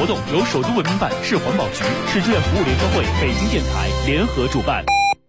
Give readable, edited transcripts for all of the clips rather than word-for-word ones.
活动由首都文明办、市环保局、市志愿服务联合会、北京电台联合主办。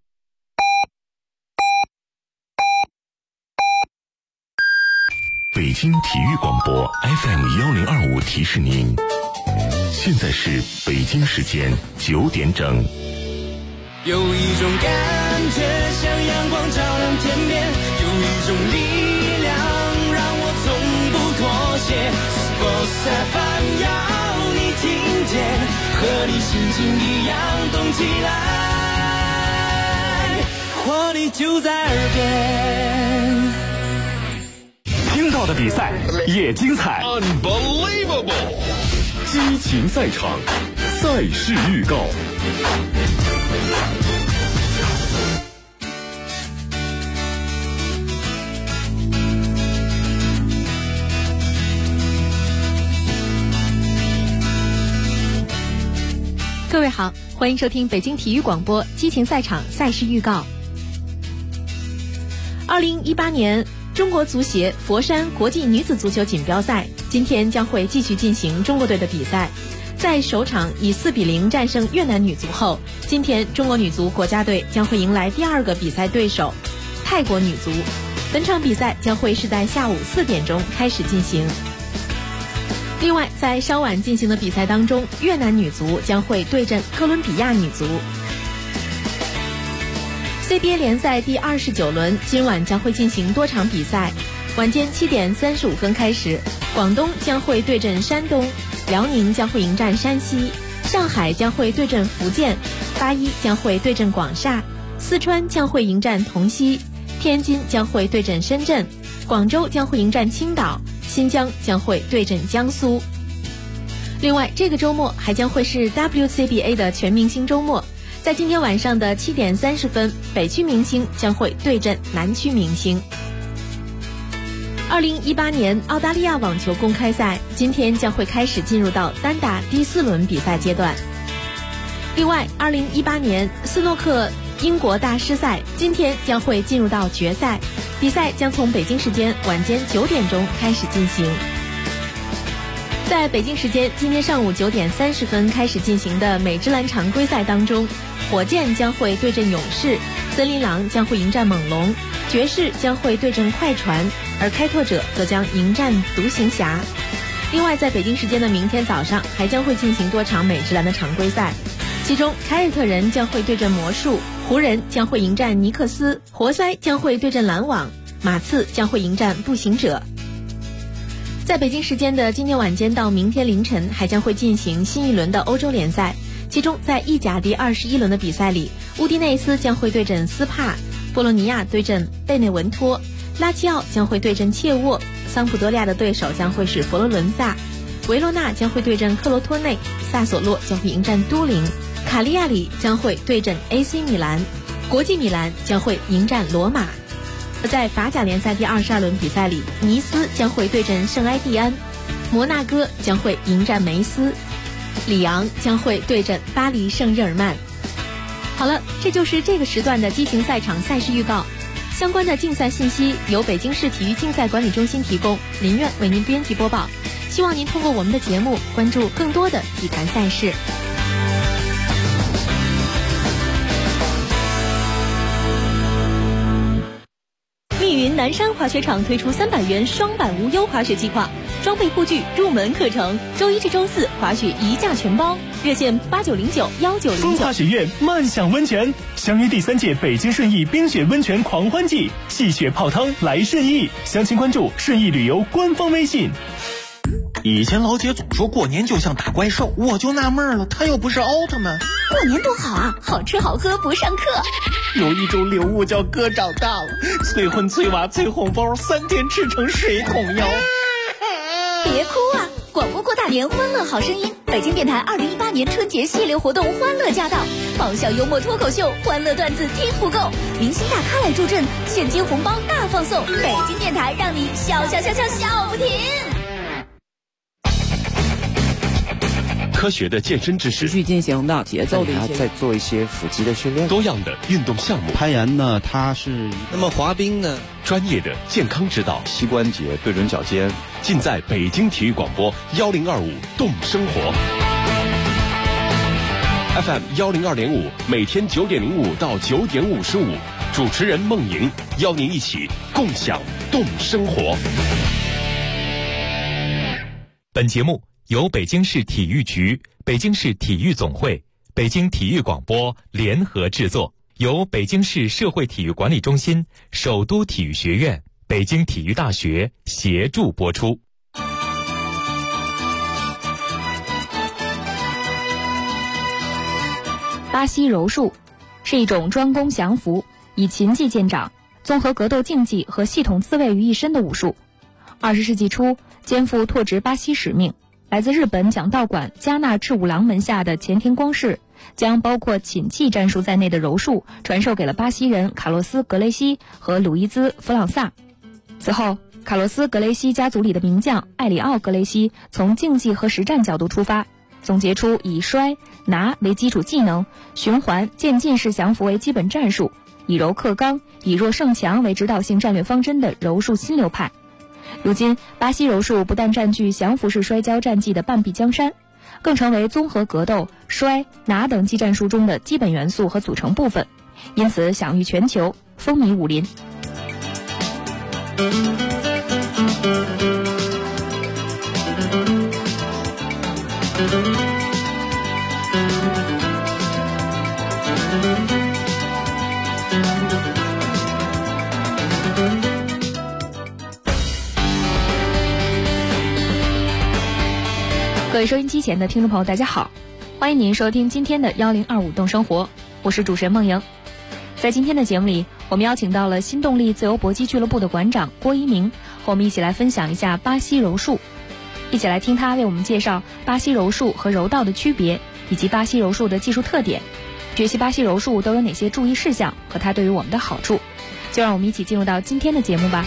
北京体育广播 FM1025提示您，现在是北京时间9点整。 有一种感觉像阳光照亮天边，有一种力量让我从不妥协。Sports FM 要你听见，和你心情一样动起来，活力就在耳边。 听到的比赛也精彩 Unbelievable！ 激情赛场，赛事预告。 各位好，欢迎收听北京体育广播激情赛场赛事预告。2018年中国足协佛山国际女子足球锦标赛今天将会继续进行中国队的比赛。在首场以4-0战胜越南女足后，今天中国女足国家队将会迎来第二个比赛对手泰国女足。本场比赛将会是在下午4点钟开始进行。另外，在稍晚进行的比赛当中，越南女足将会对阵哥伦比亚女足。CBA 联赛第29轮今晚将会进行多场比赛，晚间7点35分开始，广东将会对阵山东，辽宁将会迎战山西，上海将会对阵福建，81将会对阵广厦，四川将会迎战同曦，天津将会对阵深圳，广州将会迎战青岛，新疆将会对阵江苏。另外，这个周末还将会是 WCBA 的全明星周末。在今天晚上的7点30分，北区明星将会对阵南区明星。2018年澳大利亚网球公开赛今天将会开始进入到单打第4轮比赛阶段。另外，2018年斯诺克英国大师赛今天将会进入到决赛，比赛将从北京时间晚间9点钟开始进行。在北京时间今天上午9点30分开始进行的美职篮常规赛当中，火箭将会对阵勇士，森林狼将会迎战猛龙，爵士将会对阵快船，而开拓者则将迎战独行侠。另外，在北京时间的明天早上还将会进行多场美职篮的常规赛，其中凯尔特人将会对阵魔术，湖人将会迎战尼克斯，活塞将会对阵篮网，马刺将会迎战步行者。在北京时间的今天晚间到明天凌晨还将会进行新一轮的欧洲联赛，其中在意甲第21轮的比赛里，乌迪内斯将会对阵斯帕，波罗尼亚对阵贝内文托，拉齐奥将会对阵切沃，桑普多利亚的对手将会是佛罗伦萨，维罗纳将会对阵克罗托内，萨索洛将会迎战都灵，卡利亚里将会对阵 AC 米兰，国际米兰将会迎战罗马。在法甲联赛第22轮比赛里，尼斯将会对阵圣埃蒂安，摩纳哥将会迎战梅斯，里昂将会对阵巴黎圣日耳曼。好了，这就是这个时段的激情赛场赛事预告。相关的竞赛信息由北京市体育竞赛管理中心提供，林苑为您编辑播报。希望您通过我们的节目关注更多的体坛赛事。密云南山滑雪场推出300元双板无忧滑雪计划，装备护具、入门课程，周一至周四滑雪一价全包，热线8909-1909。 风华雪苑慢享温泉，相约第3届北京顺义冰雪温泉狂欢季，戏雪泡汤来顺义，详情关注顺义旅游官方微信。 以前老姐总说过年就像打怪兽，我就纳闷了，她又不是奥特曼。 过年多好啊，好吃好喝不上课。 有一种礼物叫哥长大了，催婚催娃催红包，3天吃成水桶腰。 别哭啊，广播扩大年欢乐好声音，北京电台2018年春节系列活动欢乐驾到，爆笑幽默脱口秀，欢乐段子听不够，明星大咖来助阵，现金红包大放送，北京电台让你笑笑笑笑笑不停。 科学的健身知识， 持续进行的节奏的一些， 再做一些腹肌的训练， 多样的运动项目。 攀岩呢，它是那么滑冰呢， 专业的健康指导， 膝关节对准脚尖， 尽在北京体育广播1025动生活。FM 102.5，每天9点05到9点55，主持人孟莹邀您一起共享动生活。 本节目由北京市体育局、北京市体育总会、北京体育广播联合制作，由北京市社会体育管理中心、首都体育学院、北京体育大学协助播出。 巴西柔术是一种专攻降服、以擒技见长、综合格斗竞技和系统自卫于一身的武术。20世纪初，肩负拓殖巴西使命，来自日本讲道馆加纳赤五郎门下的前田光世，将包括擒技战术在内的柔术传授给了巴西人卡洛斯·格雷西和鲁伊兹·弗朗萨。此后，卡洛斯·格雷西家族里的名将艾里奥·格雷西从竞技和实战角度出发，总结出以摔、拿为基础技能，循环渐进式降服为基本战术，以柔克刚、以弱胜强为指导性战略方针的柔术新流派。如今，巴西柔术不但占据降服式摔跤战技的半壁江山，更成为综合格斗、摔、拿等技战术中的基本元素和组成部分，因此享誉全球，风靡武林。各位收音机前的听众朋友，大家好，欢迎您收听今天的1025动生活，我是主持人孟莹。在今天的节目里，我们邀请到了新动力自由搏击俱乐部的馆长郭一鸣，和我们一起来分享一下巴西柔术，一起来听他为我们介绍巴西柔术和柔道的区别，以及巴西柔术的技术特点，学习巴西柔术都有哪些注意事项和它对于我们的好处。就让我们一起进入到今天的节目吧。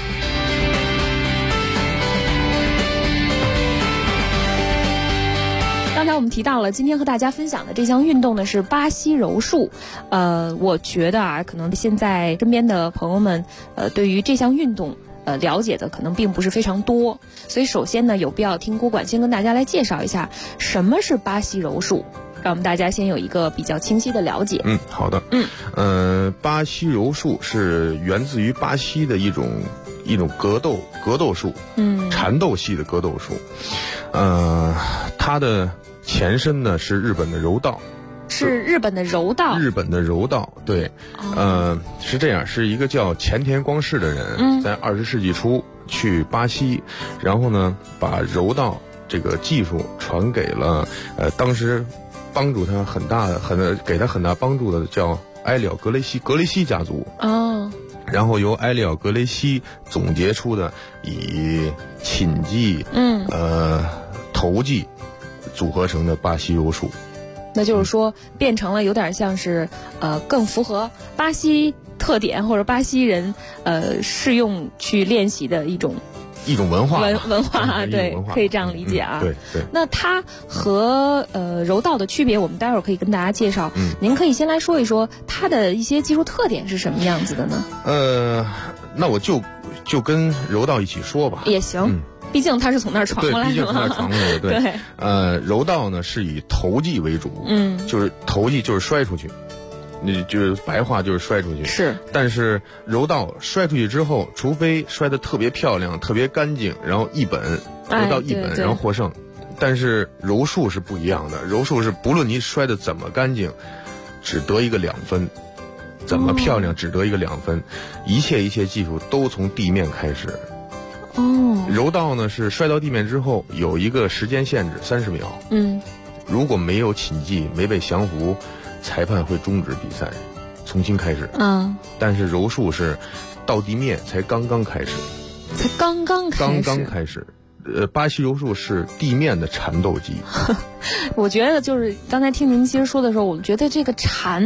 刚才我们提到了，今天和大家分享的这项运动呢是巴西柔术。我觉得啊，可能现在身边的朋友们，对于这项运动，了解的可能并不是非常多。所以首先呢，有必要听郭管先跟大家来介绍一下什么是巴西柔术，让我们大家先有一个比较清晰的了解。 好的。巴西柔术是源自于巴西的一种格斗术，缠斗系的格斗术。它的前身呢是日本的柔道。 是日本的柔道。 日本的柔道，对。是这样，是一个叫前田光世的人，在20世纪初去巴西，然后呢把柔道这个技术传给了当时帮助他给他很大帮助的叫埃里奥格雷西家族。然后由埃里奥格雷西总结出的以擒技、投技组合成的巴西柔术。 那就是说，变成了有点像是更符合巴西特点或者巴西人适用去练习的一种文化对，可以这样理解啊。 对。 那它和柔道的区别，我们待会儿可以跟大家介绍。您可以先来说一说它的一些技术特点是什么样子的呢？ 那我就跟柔道一起说吧。 也行。毕竟他是从那儿传过来的。 对，毕竟从那儿传过来的。对。柔道呢是以投技为主，就是投技就是摔出去，你就是白话就是摔出去。 是。 但是柔道摔出去之后，除非摔得特别漂亮、特别干净，然后得到一本，然后获胜。但是柔术是不一样的，柔术是不论你摔得怎么干净，只得一个2分。怎么漂亮只得一个2分，一切技术都从地面开始。柔道呢是摔到地面之后有一个时间限制30秒。如果没有擒技，没被降服，裁判会终止比赛，重新开始。但是柔术是到地面才刚刚开始。 刚刚开始。 巴西柔术是地面的缠斗技。 我觉得就是刚才听您其实说的时候，我觉得这个缠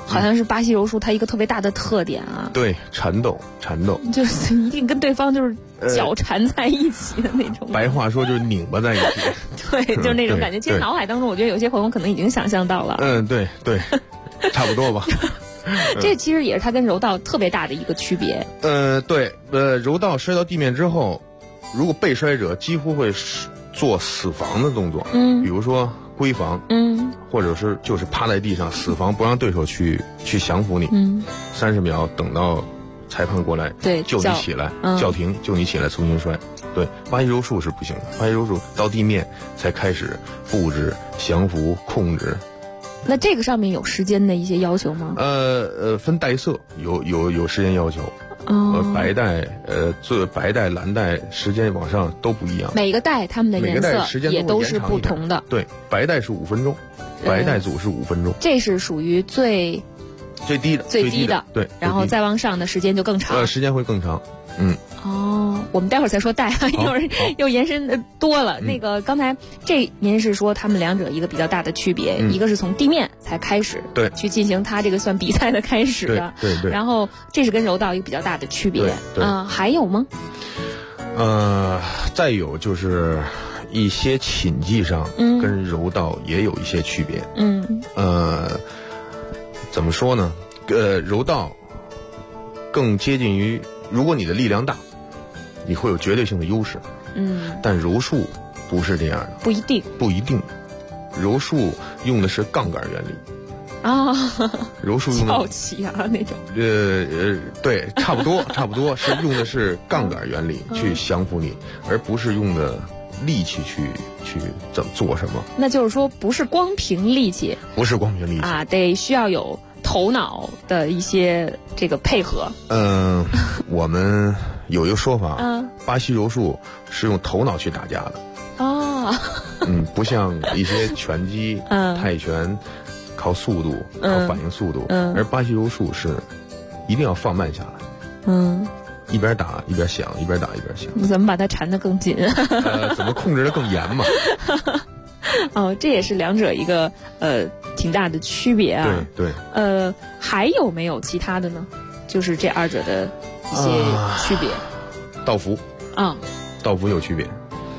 好像是巴西柔术它一个特别大的特点啊。 对，缠斗， 就是一定跟对方就是脚缠在一起的那种。 白话说就是拧巴在一起。 对，就是那种感觉。其实脑海当中，我觉得有些朋友可能已经想象到了。 对，差不多吧。 这其实也是它跟柔道特别大的一个区别。 对，柔道摔到地面之后，如果被摔者几乎会做死防的动作，比如说归防，或者是就是趴在地上死防，不让对手去降服你，30秒等到裁判过来救你起来，叫停救你起来重新摔。对，巴西柔术是不行的，巴西柔术到地面才开始布置、降服、控制。 那这个上面有时间的一些要求吗？ 分带色，有时间要求。白带、白带、蓝带时间往上都不一样。 每个带它们的颜色也都是不同的。 对，白带是5分钟，白带组是5分钟。 这是属于最低的。 对， 然后再往上的时间就更长。 时间会更长。 我们待会儿再说带，一会儿又延伸多了。那个刚才您是说他们两者一个比较大的区别，一个是从地面才开始去进行它这个算比赛的开始的， 对。 然后这是跟柔道一个比较大的区别。还有吗？ 再有就是一些擒技上跟柔道也有一些区别。怎么说呢？柔道更接近于，如果你的力量大，你会有绝对性的优势。但柔术不是这样的，不一定。柔术用的是杠杆原理。柔术用的翘起啊那种。 对，差不多是用的是杠杆原理去降服你，而不是用的力气去怎么做什么。 那就是说，不是光凭力气，啊，得需要有头脑的一些这个配合。 我们有一个说法，巴西柔术是用头脑去打架的。不像一些拳击、泰拳靠速度、靠反应速度，而巴西柔术是一定要放慢下来。一边打一边想，一边打一边想。 怎么把它缠得更紧？ 怎么控制得更严嘛？ 这也是两者一个挺大的区别啊。 对。 还有没有其他的呢？就是这二者的一些区别。 道服道服有区别。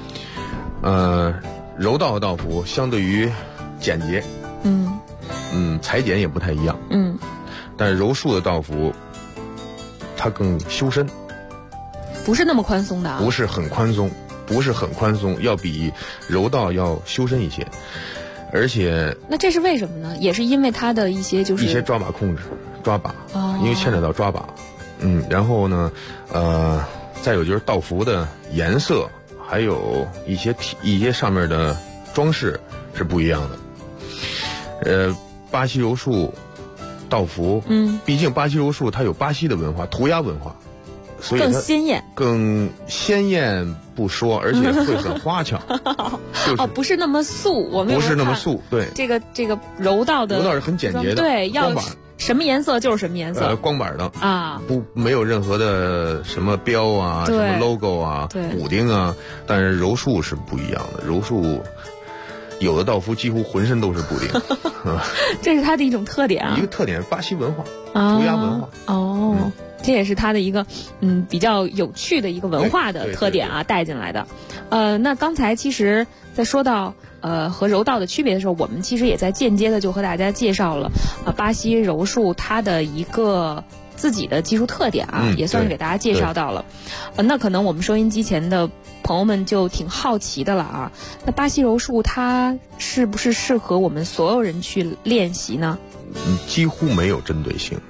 柔道的道服相对于简洁，裁剪也不太一样，但是柔术的道服它更修身， 不是那么宽松的啊， 不是很宽松，要比柔道要修身一些，而且那这是为什么呢？也是因为它的一些抓把控制，因为牵扯到抓把，然后呢，再有就是道服的颜色，还有一些上面的装饰是不一样的。巴西柔术道服，毕竟巴西柔术它有巴西的文化，涂鸦文化，所以它更鲜艳不说，而且会很花俏。 不是那么素，我们不是那么素，对。 这个柔道是很简洁的， 对，要什么颜色就是什么颜色， 光板的啊，没有任何的什么标啊，什么 logo 啊，补丁啊。但是柔术是不一样的，柔术有的道服几乎浑身都是补丁。 这是它的一种特点啊， 一个特点，巴西文化，涂鸦文化。 这也是它的一个比较有趣的一个文化的特点啊，带进来的。那刚才其实在说到和柔道的区别的时候，我们其实也在间接的就和大家介绍了巴西柔术它的一个自己的技术特点啊，也算是给大家介绍到了。那可能我们收音机前的朋友们就挺好奇的了啊，那巴西柔术它是不是适合我们所有人去练习呢？ 几乎没有针对性。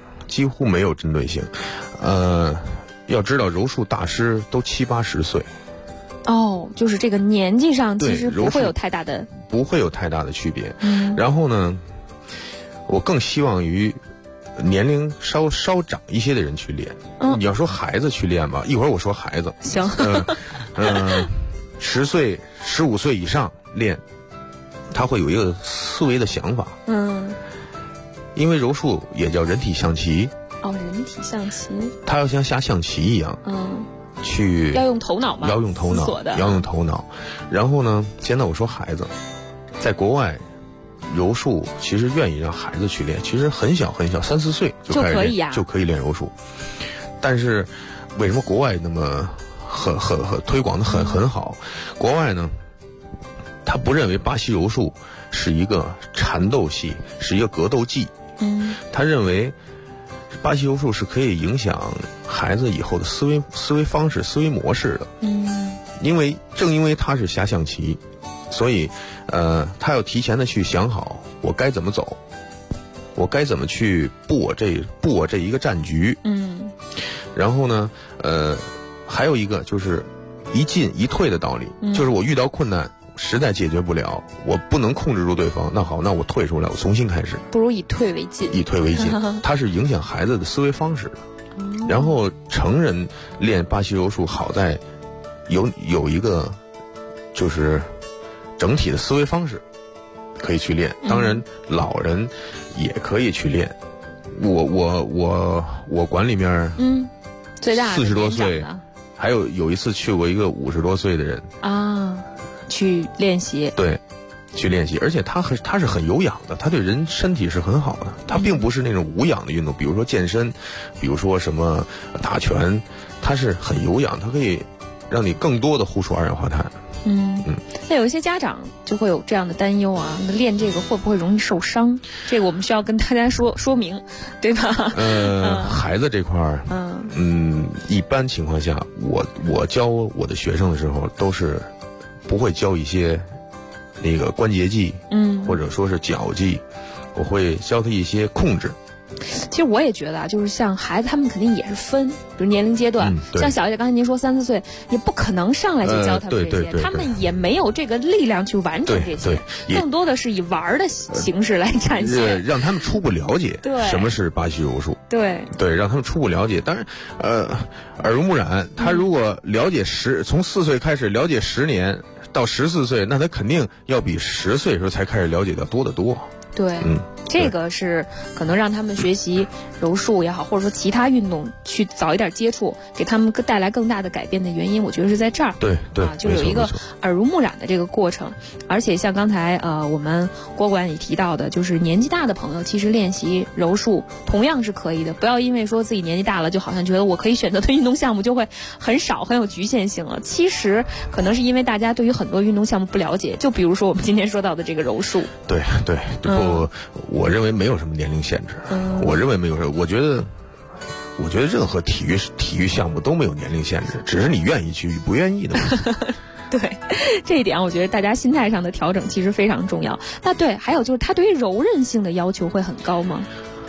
要知道柔术大师都70、80岁。 就是这个年纪上其实不会有太大的区别。然后呢，我更希望于年龄稍长一些的人去练。你要说孩子去练吧，一会儿我说孩子。 行。 10岁、15岁以上练，他会有一个思维的想法。因为柔术也叫人体象棋。 人体象棋。 他要像下象棋一样。去要用头脑吗？ 要用头脑。然后呢，现在我说孩子，在国外柔术其实愿意让孩子去练，其实很小很小，3、4岁就开始练，就可以练柔术。但是为什么国外那么很推广的很好？国外呢，他不认为巴西柔术是一个缠斗戏，是一个格斗技。他认为巴西柔术是可以影响孩子以后的思维方式、思维模式的。正因为他是下象棋，所以他要提前的去想好我该怎么走，我该怎么去布我这一个战局。然后呢还有一个就是一进一退的道理，就是我遇到困难实在解决不了，我不能控制住对方，那好，那我退出来，我重新开始。 不如以退为进。以退为进， 它是影响孩子的思维方式的。然后成人练巴西柔术好在有一个就是整体的思维方式可以去练，当然老人也可以去练。我馆里面最大的 40多岁，还有一次去过一个50多岁的人去练习。 对，去练习，而且他是很有氧的，他对人身体是很好的，他并不是那种无氧的运动，比如说健身，比如说什么打拳，他是很有氧，他可以让你更多的呼出二氧化碳。 那有一些家长就会有这样的担忧啊，那练这个会不会容易受伤？这个我们需要跟大家说明，对吧？ 孩子这块儿，一般情况下，我教我的学生的时候，都是不会教一些那个关节技，或者说是脚技，我会教他一些控制。 其实我也觉得啊，就是像孩子他们肯定也是分，比如年龄阶段，像小一点，刚才您说3、4岁，也不可能上来就教他们这些，他们也没有这个力量去完成这些，更多的是以玩的形式来展现， 让他们初步了解什么是巴西柔术， 对， 让他们初步了解。当然，耳濡目染，他如果了解从4岁开始了解10年到14岁，那他肯定要比10岁的时候才开始了解的多得多。 对，这个是可能让他们学习柔术也好，或者说其他运动去早一点接触，给他们带来更大的改变的原因，我觉得是在这儿。 对， 就有一个耳濡目染的这个过程。而且像刚才我们郭馆也提到的，就是年纪大的朋友其实练习柔术同样是可以的，不要因为说自己年纪大了，就好像觉得我可以选择的运动项目就会很少，很有局限性了。其实可能是因为大家对于很多运动项目不了解，就比如说我们今天说到的这个柔术。 对，我认为没有什么年龄限制，我认为没有什么，我觉得任何体育项目都没有年龄限制，只是你愿意去不愿意的问题。 对，这一点我觉得大家心态上的调整其实非常重要。那对，还有就是他对于柔韧性的要求会很高吗？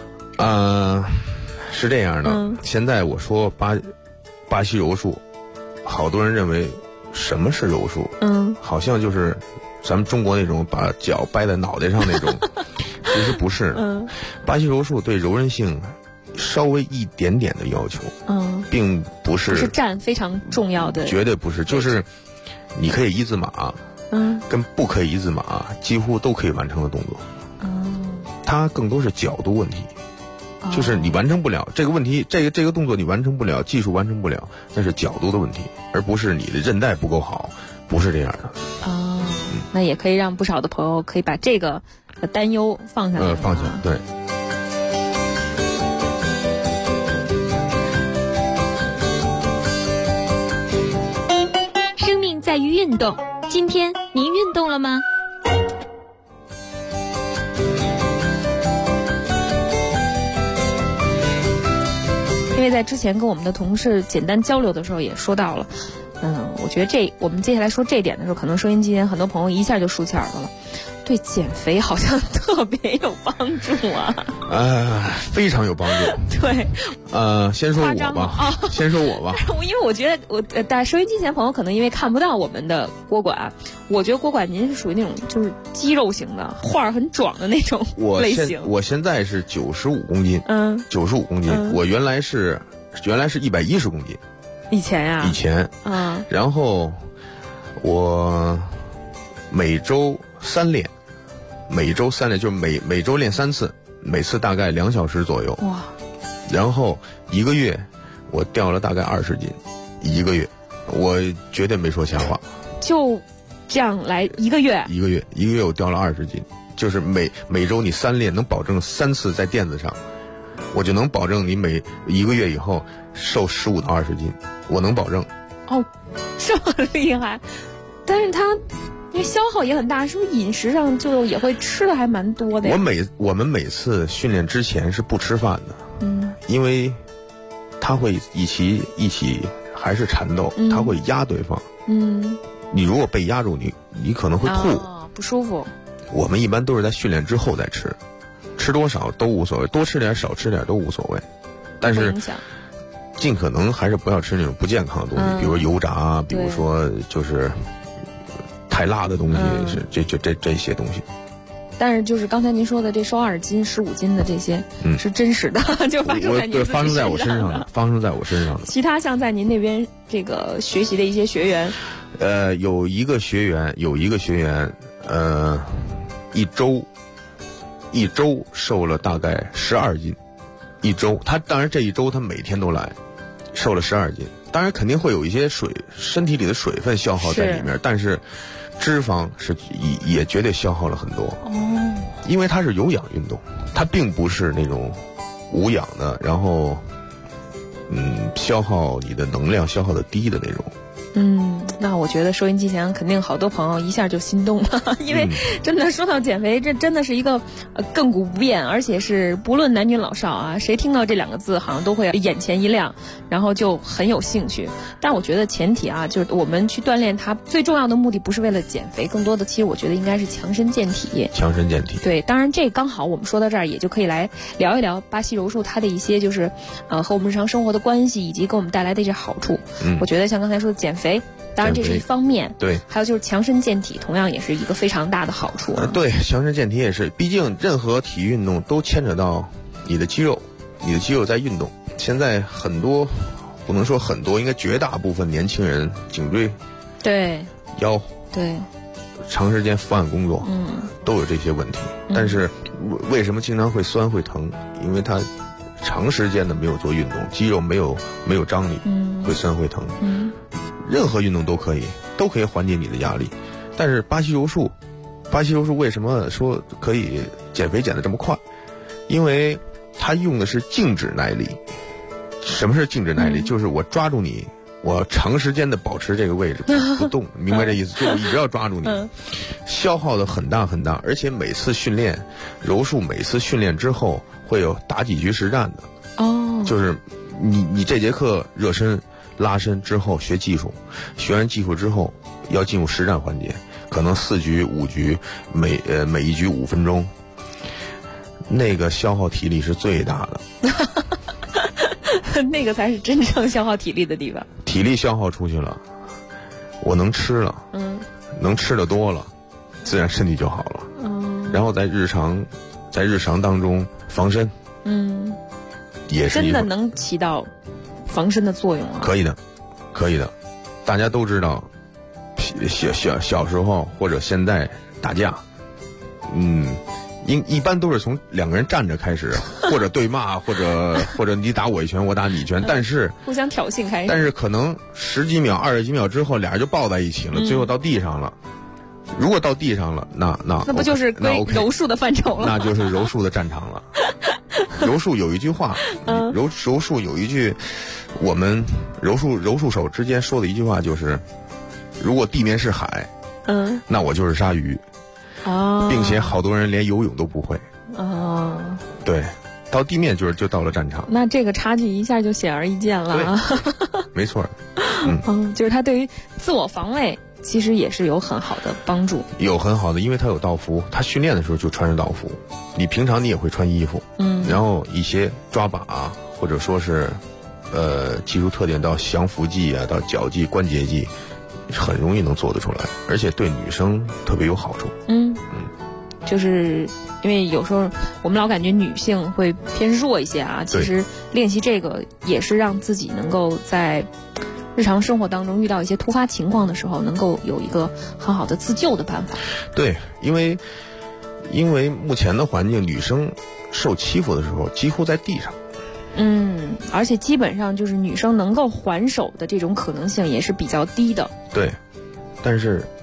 是这样的，现在我说巴西柔术，好多人认为什么是柔术？好像就是咱们中国那种把脚掰在脑袋上那种，其实不是。巴西柔术对柔韧性稍微一点点的要求，并不是占非常重要的， 绝对不是。就是你可以一字马，跟不可以一字马几乎都可以完成的动作。它更多是角度问题，就是你完成不了这个问题，这个动作你完成不了，技术完成不了，那是角度的问题，而不是你的韧带不够好，不是这样的。 那也可以让不少的朋友可以把这个担忧放下来。 放下，对。 生命在于运动，今天您运动了吗？ 因为在之前跟我们的同事简单交流的时候也说到了，我觉得我们接下来说这点的时候，可能收音机前很多朋友一下就竖起耳朵了。对减肥好像特别有帮助啊！ 非常有帮助。 对， 先说我吧。先说我吧。 因为我觉得但收音机前朋友可能因为看不到我们的郭馆，我觉得郭馆您是属于那种就是肌肉型的，画儿很壮的那种类型。 我现在是95公斤，95公斤。我原来是110公斤。 以前呀？ 以前。然后我每周3练。就是每周练3次，每次大概2小时左右。 哇！ 然后1个月，我掉了大概20斤，1个月，我绝对没说瞎话。 就这样来一个月我掉了20斤，就是每周你3练，能保证3次在垫子上，我就能保证你每1个月以后瘦15到20斤，我能保证。 哦，这么厉害，但是它因为消耗也很大，是不是饮食上就也会吃的还蛮多的呀？ 我们每次训练之前是不吃饭的，因为他会一起还是缠斗，他会压对方，你如果被压住，你可能会吐， 不舒服。 我们一般都是在训练之后再吃，吃多少都无所谓，多吃点少吃点都无所谓，但是尽可能还是不要吃那种不健康的东西，比如油炸啊，比如说就是太辣的东西，是这些东西。 但是就是刚才您说的这瘦20斤、15斤的这些，是真实的，就发生在您发生在我身上的，发生在我身上的。 其他像在您那边这个学习的一些学员， 有一个学员，一周瘦了大概12斤，一周。他当然这一周他每天都来，瘦了12斤。当然肯定会有一些身体里的水分消耗在里面，但是脂肪是也绝对消耗了很多。因为它是有氧运动，它并不是那种无氧的，然后消耗你的能量消耗的低的那种。 那我觉得收音机前肯定好多朋友一下就心动了，因为真的说到减肥，这真的是一个亘古不变，而且是不论男女老少啊，谁听到这2个字好像都会眼前一亮，然后就很有兴趣。但我觉得前提啊，就是我们去锻炼它最重要的目的不是为了减肥，更多的其实我觉得应该是强身健体。 强身健体。 对，当然这刚好我们说到这儿，也就可以来聊一聊巴西柔术它的一些就是和我们日常生活的关系，以及给我们带来的一些好处。我觉得像刚才说的减肥，当然这是一方面， 对， 还有就是强身健体，同样也是一个非常大的好处。 对，强身健体也是，毕竟任何体育运动都牵扯到你的肌肉，你的肌肉在运动。现在很多，不能说很多，应该绝大部分年轻人颈椎、 对腰、 对长时间伏案工作，都有这些问题。但是为什么经常会酸会疼？因为他长时间的没有做运动，肌肉没有张力，会酸会疼。任何运动都可以缓解你的压力，但是巴西柔术为什么说可以减肥减得这么快？因为它用的是静止耐力。什么是静止耐力？就是我抓住你，我长时间的保持这个位置不动，明白这意思？就我一直要抓住你，消耗的很大很大，而且每次训练柔术，每次训练之后会有打几局实战的。就是你这节课热身拉伸之后学技术，学完技术之后要进入实战环节，可能4局5局，每一局5分钟，那个消耗体力是最大的。 那个才是真正消耗体力的地方。 体力消耗出去了，我能吃了，能吃的多了，自然身体就好了。然后在日常当中防身，也是真的能起到防身的作用啊。 可以的。大家都知道，小时候或者现在打架，一般都是从2个人站着开始，或者对骂，或者你打我一拳，我打你一拳，但是互相挑衅开始。 但是可能10几秒、20几秒之后，俩人就抱在一起了，最后到地上了。如果到地上了，那不就是归柔术的范畴了？ 那就是柔术的战场了。柔术有一句话，柔术有一句，我们柔术手之间说的一句话就是，如果地面是海，那我就是鲨鱼。并且好多人连游泳都不会。对，到地面就到了战场。那这个差距一下就显而易见了啊。 没错。 就是他对于自我防卫其实也是有很好的帮助。 有很好的，因为他有道服，他训练的时候就穿着道服，你平常你也会穿衣服。然后一些抓把或者说是技术特点到降服技啊，到脚技、关节技，很容易能做得出来，而且对女生特别有好处。 就是因为有时候我们老感觉女性会偏弱一些啊，其实练习这个也是让自己能够在日常生活当中遇到一些突发情况的时候，能够有一个很好的自救的办法。 对，因为目前的环境，女生受欺负的时候几乎在地上。 而且基本上就是女生能够还手的这种可能性也是比较低的。 对，但是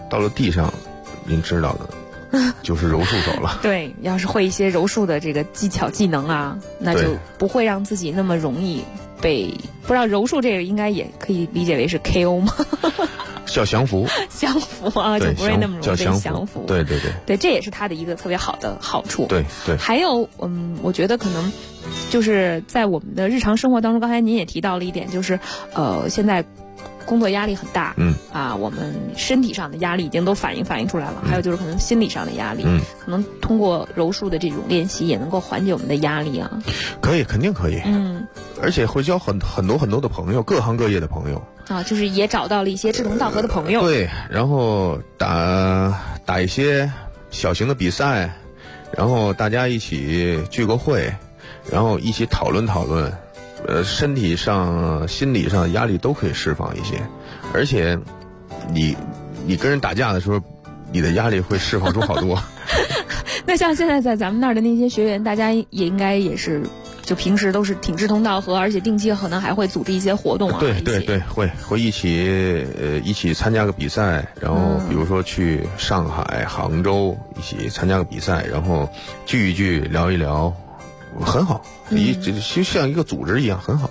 到了地上，您知道的，就是柔术手了。 对，要是会一些柔术的这个技巧技能啊，那就不会让自己那么容易被。不知道柔术这个应该也可以理解为是 KO 吗？ 叫降服， 降服啊，就不会那么容易被降服。 对对对， 对，这也是它的一个特别好的好处。 对对。 还有，我觉得可能就是在我们的日常生活当中，刚才您也提到了一点，就是现在工作压力很大，我们身体上的压力已经都反映出来了，还有就是可能心理上的压力，可能通过柔术的这种练习也能够缓解我们的压力啊。 可以，肯定可以。而且会交很多的朋友，各行各业的朋友。 就是也找到了一些志同道合的朋友。 对，然后打一些小型的比赛，然后大家一起聚个会，然后一起讨论讨论，身体上、心理上压力都可以释放一些。而且，你跟人打架的时候，你的压力会释放出好多。 那像现在在咱们那儿的那些学员，大家也应该也是。就平时都是挺志同道合，而且定期可能还会组织一些活动啊。 对对对，会一起参加个比赛，然后比如说去上海、杭州一起参加个比赛，然后聚一聚，聊一聊，很好，就像一个组织一样，很好。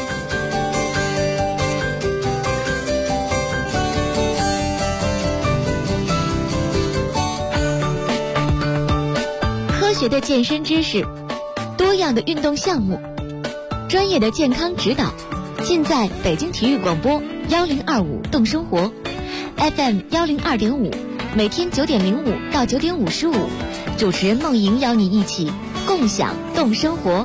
科学的健身知识。多样的运动项目，专业的健康指导，尽在北京体育广播1025动生活 FM 102.5，每天9:05到9:55，主持人梦莹邀你一起共享动生活。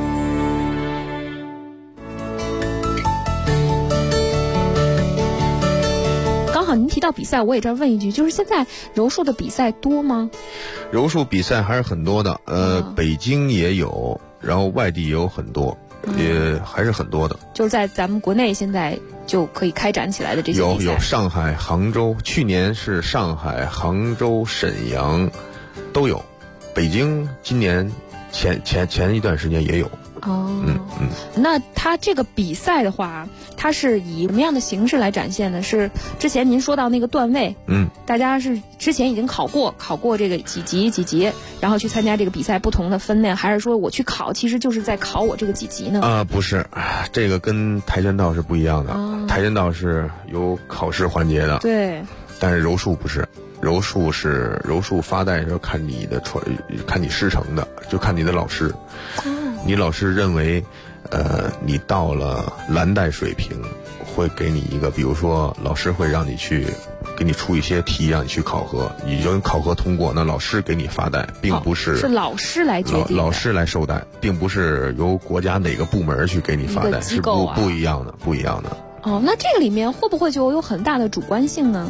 刚好您提到比赛，我也再问一句，就是现在柔术的比赛多吗？ 柔术比赛还是很多的，北京也有，然后外地也有很多，也还是很多的。 就是在咱们国内现在就可以开展起来的这些比赛。 有上海、杭州，去年是上海、杭州、沈阳都有，北京今年前一段时间也有。 那他这个比赛的话，它是以什么样的形式来展现呢？是之前您说到那个段位，大家是之前已经考过这个几级，然后去参加这个比赛不同的分类，还是说我去考，其实就是在考我这个几级呢？ 不是，这个跟跆拳道是不一样的。跆拳道是有考试环节的， 对， 但是柔术不是。柔术发带是看你师承的，就看你的老师。你老师认为，你到了蓝带水平，会给你一个，比如说老师会让你去给你出一些题，让你去考核，已经考核通过，那老师给你发带，并不是是老师来决定， 老师来授带，并不是由国家哪个部门去给你发带，是不一样的。 那这个里面会不会就有很大的主观性呢？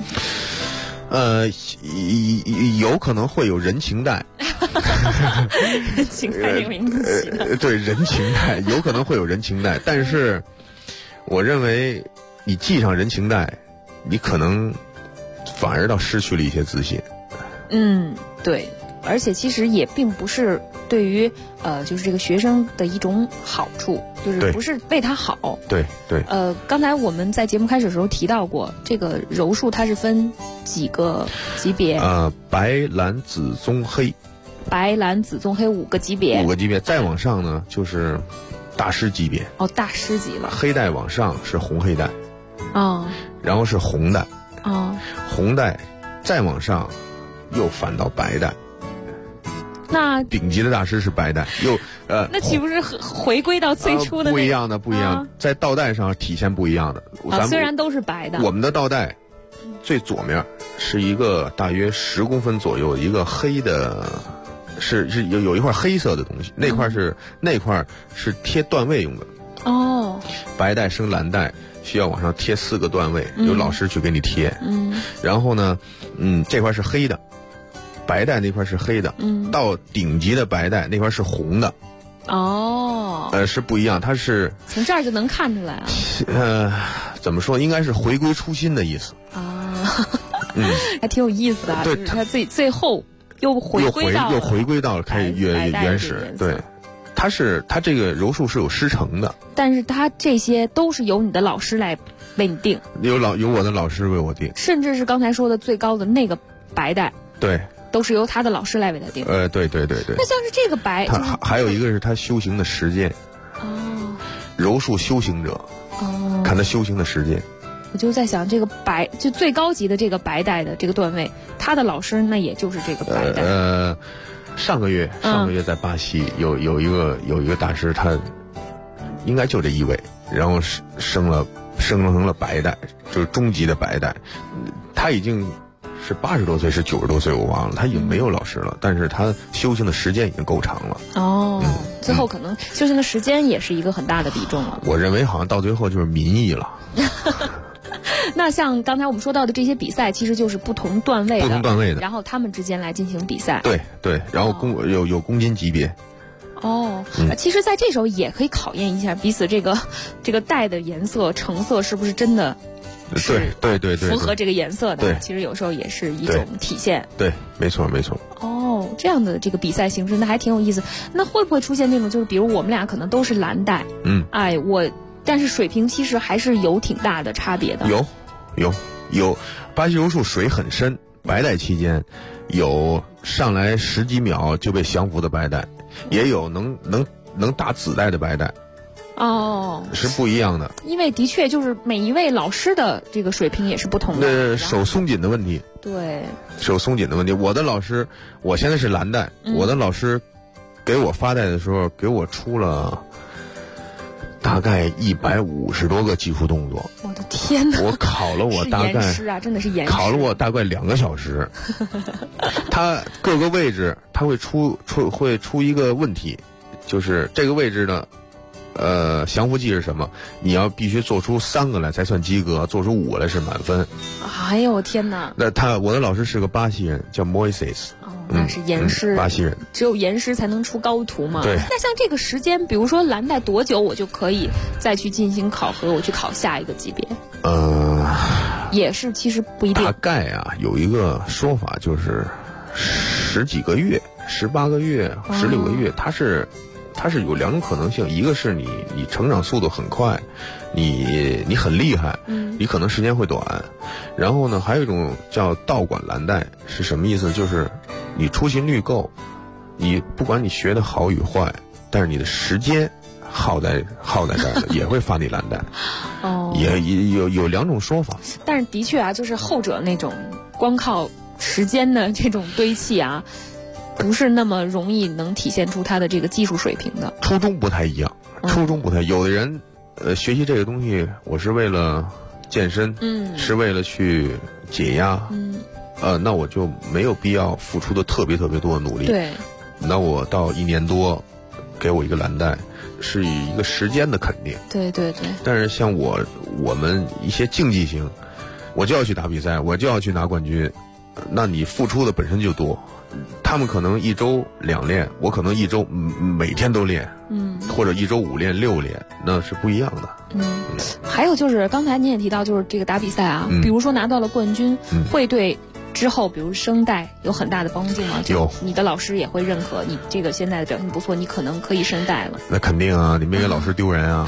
有可能会有人情带。 人情带这个名字起的。 对，人情带有可能会有人情带，但是我认为你系上人情带，你可能反而倒失去了一些自信。 对，而且其实也并不是对于就是这个学生的一种好处，就是不是为他好。 对。 刚才我们在节目开始的时候提到过，这个柔术它是分几个级别？ 白、蓝、紫、棕、黑。 白、蓝、紫、棕、黑5个级别。 再往上呢就是大师级别。 大师级了。 黑带往上是红黑带。然后是红带。红带再往上又反到白带。 那顶级的大师是白带， 那岂不是回归到最初的不一样的？在倒带上体现不一样的。 虽然都是白的， 我们的倒带最左面是一个大约10公分左右一个黑的，是有一块黑色的东西，那块是贴段位用的。白带升蓝带需要往上贴4个段位，有老师去给你贴。然后呢，这块是黑的。白带那块是黑的，到顶级的白带那块是红的。是不一样，它是从这儿就能看出来啊。 怎么说？应该是回归初心的意思。 还挺有意思的。对，它最后又回归到了开始原始。对，它这个柔术是有师承的， 但是它这些都是由你的老师来为你定， 有我的老师为我定， 甚至是刚才说的最高的那个白带， 对， 都是由他的老师来为他定。 对。 那像是这个白， 他还有一个是他修行的时间。柔术修行者，看他修行的时间。 我就在想，这个白就最高级的这个白带的这个段位，他的老师那也就是这个白带。 上个月在巴西有一个大师，他应该就这一位，然后升成了白带，就是中级的白带。他已经是80多岁，是90多岁，我忘了，他已经没有老师了，但是他修行的时间已经够长了。 最后可能修行的时间也是一个很大的比重了。 我认为好像到最后就是民意了。 那像刚才我们说到的这些比赛，其实就是不同段位的，然后他们之间来进行比赛。 对，然后有公斤级别。 其实在这时候也可以考验一下彼此这个带的颜色成色是不是真的。 对， 符合这个颜色的， 对， 其实有时候也是一种体现。 对，没错。 这样的这个比赛形式，那还挺有意思。那会不会出现那种，就是比如我们俩可能都是蓝带，但是水平其实还是有挺大的差别的。 有，巴西柔术水很深，白带期间有上来10几秒就被降服的白带，也有能打紫带的白带。是不一样的， 因为的确就是每一位老师的这个水平也是不同的。 手松紧的问题， 对， 手松紧的问题。我的老师，我现在是蓝带，我的老师给我发带的时候，给我出了大概150多个技术动作。 我的天哪！ 我考了我大概真的是严师， 考了我大概2个小时。他各个位置他会出一个问题，就是这个位置呢。降服技是什么？你要必须做出3个来才算及格，做出5个来是满分。 哎呦我天哪！ 那我的老师是个巴西人，叫 Moises。 那是严师， 巴西人， 只有严师才能出高徒嘛。 对。 那像这个时间，比如说蓝带多久，我就可以再去进行考核，我去考下一个级别？也是，其实不一定。 大概有一个说法，就是10几个月、18个月、16个月，它是有2种可能性，一个是你成长速度很快，你很厉害，你可能时间会短。然后呢，还有一种叫道馆蓝带，是什么意思？就是你出勤率够，你不管你学的好与坏，但是你的时间耗在这儿的，也会发你蓝带。也有2种说法。 但是的确啊，就是后者那种光靠时间的这种堆砌啊。不是那么容易能体现出他的这个技术水平的。 初衷不太一样，有的人学习这个东西，我是为了健身，是为了去解压，那我就没有必要付出的特别多的努力。 对， 那我到1年多，给我一个蓝带，是一个时间的肯定。 对。 但是像我们一些竞技型，我就要去打比赛，我就要去拿冠军，那你付出的本身就多。他们可能1周2练，我可能1周每天都练，或者1周5练6练，那是不一样的。 还有就是刚才您也提到，就是这个打比赛啊，比如说拿到了冠军，会对之后比如升带有很大的帮助吗？ 有， 你的老师也会认可你这个现在的表现不错，你可能可以升带了。 那肯定啊，你没给老师丢人啊。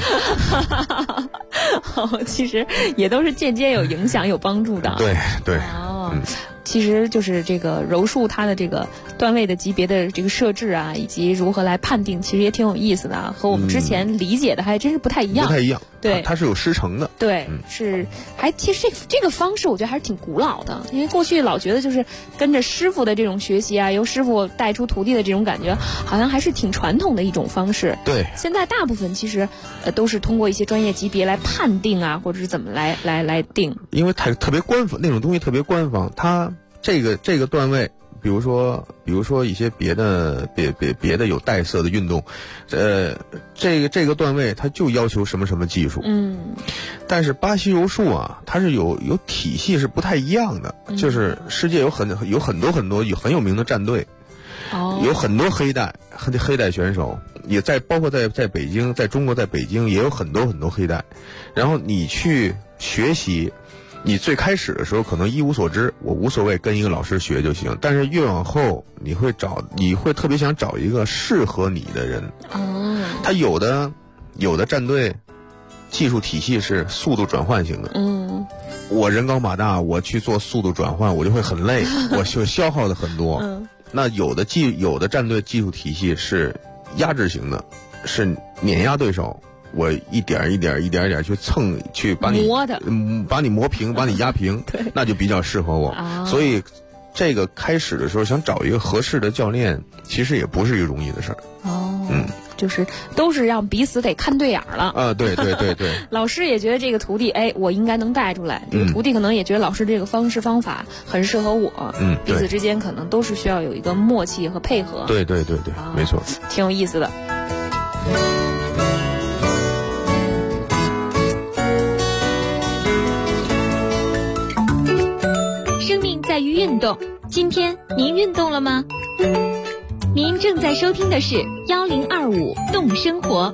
其实也都是间接有影响、有帮助的。 对。 其实就是这个柔术它的这个段位的级别的这个设置啊，以及如何来判定，其实也挺有意思的，和我们之前理解的还真是不太一样。 对，它是有师承的。 对，其实这个方式我觉得还是挺古老的，因为过去老觉得就是跟着师傅的这种学习啊，由师傅带出徒弟的这种感觉，好像还是挺传统的一种方式。 对， 现在大部分其实都是通过一些专业级别来判定啊，或者是怎么来定。 因为它特别官方，那种东西特别官方，它这个段位。比如说一些别的有带色的运动，这个段位它就要求什么什么技术，但是巴西柔术啊，它是有体系是不太一样的，就是世界有很多很有名的战队，有很多黑带选手，也包括在北京，在中国在北京也有很多黑带，然后你去学习。你最开始的时候可能一无所知，我无所谓跟一个老师学就行，但是越往后你会特别想找一个适合你的人。他有的战队技术体系是速度转换型的。我人高马大，我去做速度转换，我就会很累，我就消耗的很多。那有的战队技术体系是压制型的，是碾压对手，我一点一点去蹭，去把你磨平，把你压平，那就比较适合我。所以这个开始的时候想找一个合适的教练，其实也不是一个容易的事儿。 就是都是让彼此得看对眼了啊！对。 老师也觉得这个徒弟，我应该能带出来。这个徒弟可能也觉得老师这个方式方法很适合我。彼此之间可能都是需要有一个默契和配合。 对，没错， 挺有意思的。 生命在于运动，今天您运动了吗？您正在收听的是1025动生活。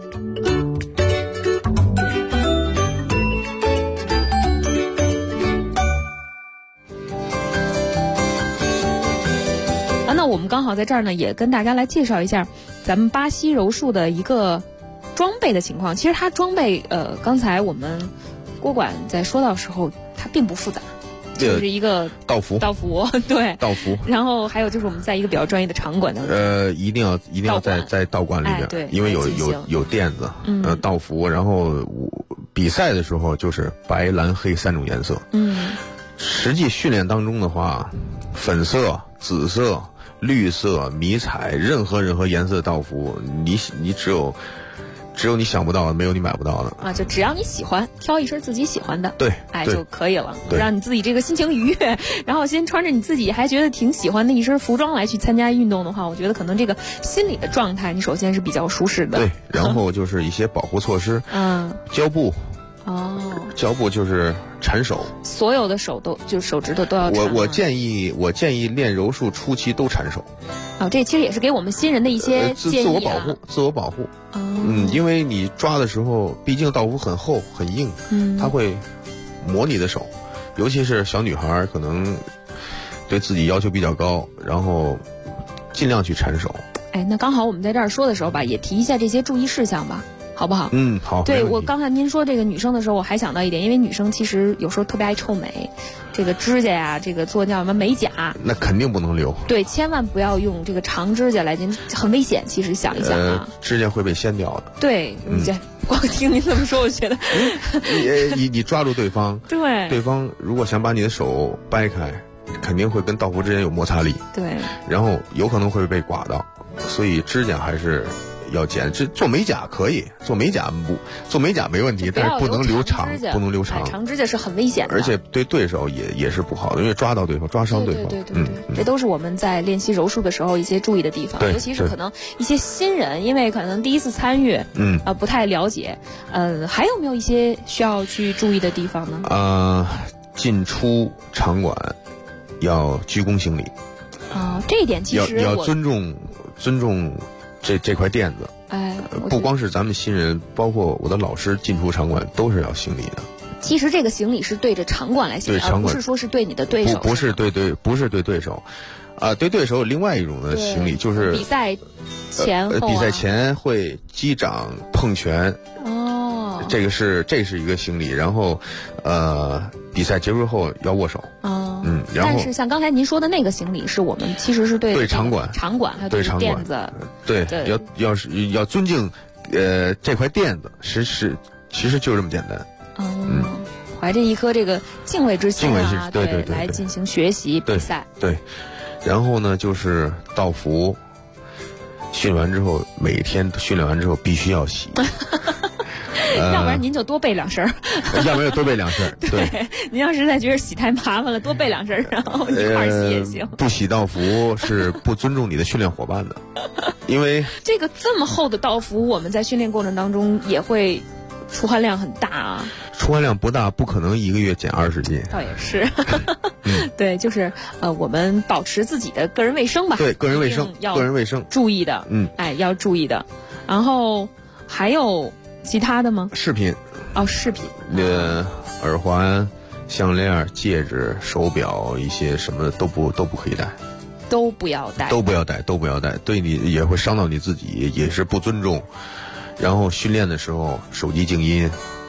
那我们刚好在这儿呢，也跟大家来介绍一下咱们巴西柔术的一个装备的情况。其实它装备，刚才我们郭管在说到时候，它并不复杂。就是一个道服， 对， 道服。 然后还有就是我们在一个比较专业的场馆当中， 一定要在道馆里边， 对， 因为有垫子，道服。然后比赛的时候就是白、蓝、黑3种颜色。实际训练当中的话，粉色、紫色、绿色、迷彩，任何颜色的道服，你只有你想不到的，没有你买不到的啊！就只要你喜欢，挑一身自己喜欢的， 对， 就可以了。让你自己这个心情愉悦，然后先穿着你自己还觉得挺喜欢的一身服装来去参加运动的话，我觉得可能这个心理的状态，你首先是比较舒适的。 对，然后就是一些保护措施，胶布。胶布就是缠手， 所有的手指头都要缠。 我建议练柔术初期都缠手。 这其实也是给我们新人的一些建议自我保护。因为你抓的时候，毕竟道服很厚很硬，它会磨你的手，尤其是小女孩可能对自己要求比较高，然后尽量去缠手。 那刚好我们在这儿说的时候吧，也提一下这些注意事项吧。好不好？ 好。 对，我刚才您说这个女生的时候，我还想到一点，因为女生其实有时候特别爱臭美，这个指甲呀，这个做叫什么美甲， 那肯定不能留。 对，千万不要用这个长指甲来进，很危险。其实想一想啊， 指甲会被掀掉的。 对，光听您这么说，我觉得你抓住对方，对方如果想把你的手掰开，肯定会跟道服之间有摩擦力。 对， 然后有可能会被刮到，所以指甲还是要剪。这做美甲可以，做美甲没问题，但是不能留长，不能留长。 长指甲是很危险的， 而且对对手也是不好的，因为抓到对方，抓伤对方。 对，这都是我们在练习柔术的时候一些注意的地方，尤其是可能一些新人，因为可能第一次参与，不太了解。还有没有一些需要去注意的地方呢？进出场馆要鞠躬行礼。 这一点其实要尊重这块垫子。不光是咱们新人，包括我的老师进出场馆都是要行礼的。 其实这个行礼是对着场馆来行礼，而不是说是对你的对手。 不是对对手，对对手有另外一种的行礼，就是比赛前后比赛前会击掌碰拳。这是一个行礼，然后比赛结束后要握手。然后但是像刚才您说的那个行礼，是我们其实是对场馆还有对垫子， 对，要尊敬这块垫子，其实就这么简单。 怀着一颗这个敬畏之心对， 来进行学习比赛。 对，然后呢就是道服，训练完之后每天训练完之后必须要洗。 要不然您就多备2身要不然就多备2身对， 您要实在觉得洗太麻烦了，多备2身然后一块洗也行。 不洗道服是不尊重你的训练伙伴的，因为这个这么厚的道服，我们在训练过程当中也会出汗量很大啊。 出汗量不大，不可能一个月减20斤。 倒也是。对，就是我们保持自己的个人卫生吧。 对，个人卫生注意的。要注意的。然后还有其他的吗？ 饰品。 饰品。 耳环、项链、戒指、手表，一些什么的都不可以戴。 都不要戴， 对你也会伤到你自己，也是不尊重。然后训练的时候手机静音，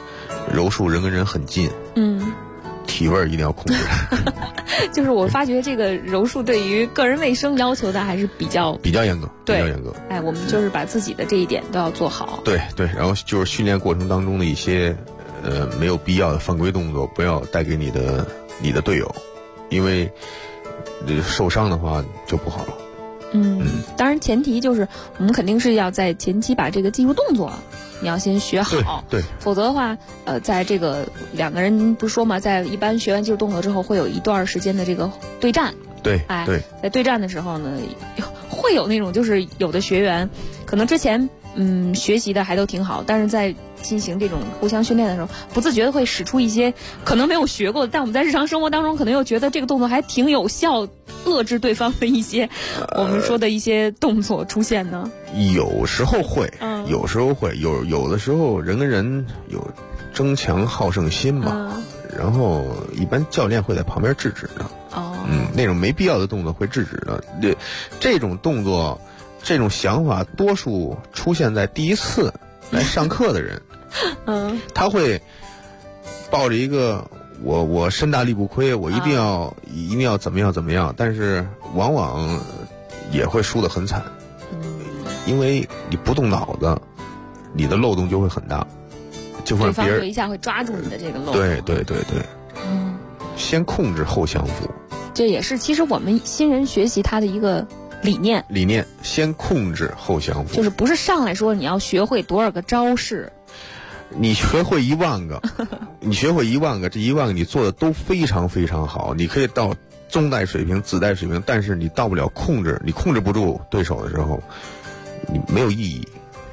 柔术人跟人很近，体味一定要控制。 就是我发觉这个柔术对于个人卫生要求的还是比较严格， 比较严格。 哎，我们就是把自己的这一点都要做好。 对，然后就是训练过程当中的一些没有必要的犯规动作，不要带给你的队友，因为受伤的话就不好了。 当然前提就是我们肯定是要在前期把这个技术动作你要先学好， 对， 否则的话，在这个两个人不是说嘛，在一般学完技术动作之后，会有一段时间的这个对战。 对， 在对战的时候呢，会有那种就是有的学员可能之前学习的还都挺好，但是在进行这种互相训练的时候，不自觉的会使出一些可能没有学过的，但我们在日常生活当中可能又觉得这个动作还挺有效，遏制对方的一些我们说的一些动作出现呢。 有时候会，有的时候人跟人有争强好胜心嘛，然后一般教练会在旁边制止的。那种没必要的动作会制止的。这种动作，这种想法，多数出现在第一次来上课的人。他会抱着一个我身大力不亏，我一定要怎么样，但是往往也会输得很惨。因为你不动脑子，你的漏洞就会很大，就会别人对方就一下会抓住你的这个漏洞。 对。先控制后降服， 这也是其实我们新人学习他的一个理念， 先控制后降服， 就是不是上来说你要学会多少个招式， 你学会10000个，这10000个你做的都非常非常好，你可以到中代水平、子代水平，但是你到不了控制，你控制不住对手的时候，你没有意义。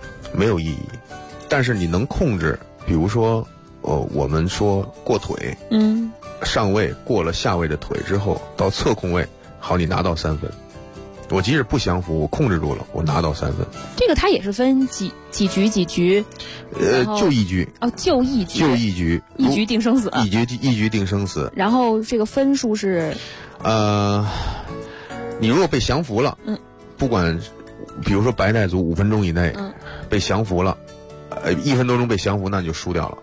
但是你能控制，比如说，我们说过腿，上位过了下位的腿之后，到侧空位，好，你拿到3分。我即使不降服，我控制住了，我拿到3分。 这个它也是分几局， 就一局。 就一局，一局定生死。 一局定生死。 然后这个分数是， 你如果被降服了，不管，比如说白带组5分钟以内，被降服了，1分多钟被降服，那你就输掉了。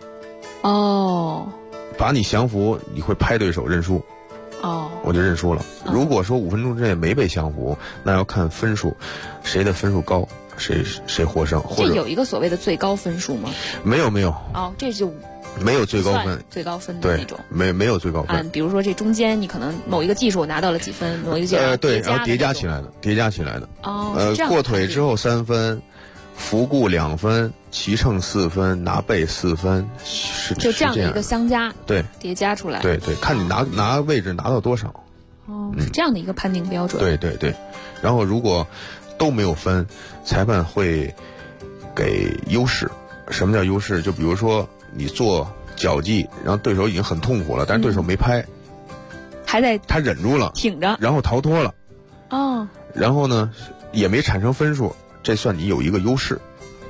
把你降服，你会拍对手认输。我就认输了。如果说5分钟之内没被降服，那要看分数，谁的分数高，谁获胜。或者这有一个所谓的最高分数吗？ 没有。 这就没有最高分， 最高分的那种。 没有最高分。 比如说这中间你可能某一个技术拿到了几分，某一个技术对，然后叠加起来的。过腿之后3分。伏固2分，骑乘4分，拿背4分， 就这样的一个相加， 对， 叠加出来， 对，看你拿位置拿到多少， 是这样的一个判定标准。 对，然后如果都没有分，裁判会给优势。什么叫优势？就比如说你做脚技，然后对手已经很痛苦了，但是对手没拍， 还在他忍住了， 挺着， 然后逃脱了，然后呢也没产生分数。这算你有一个优势，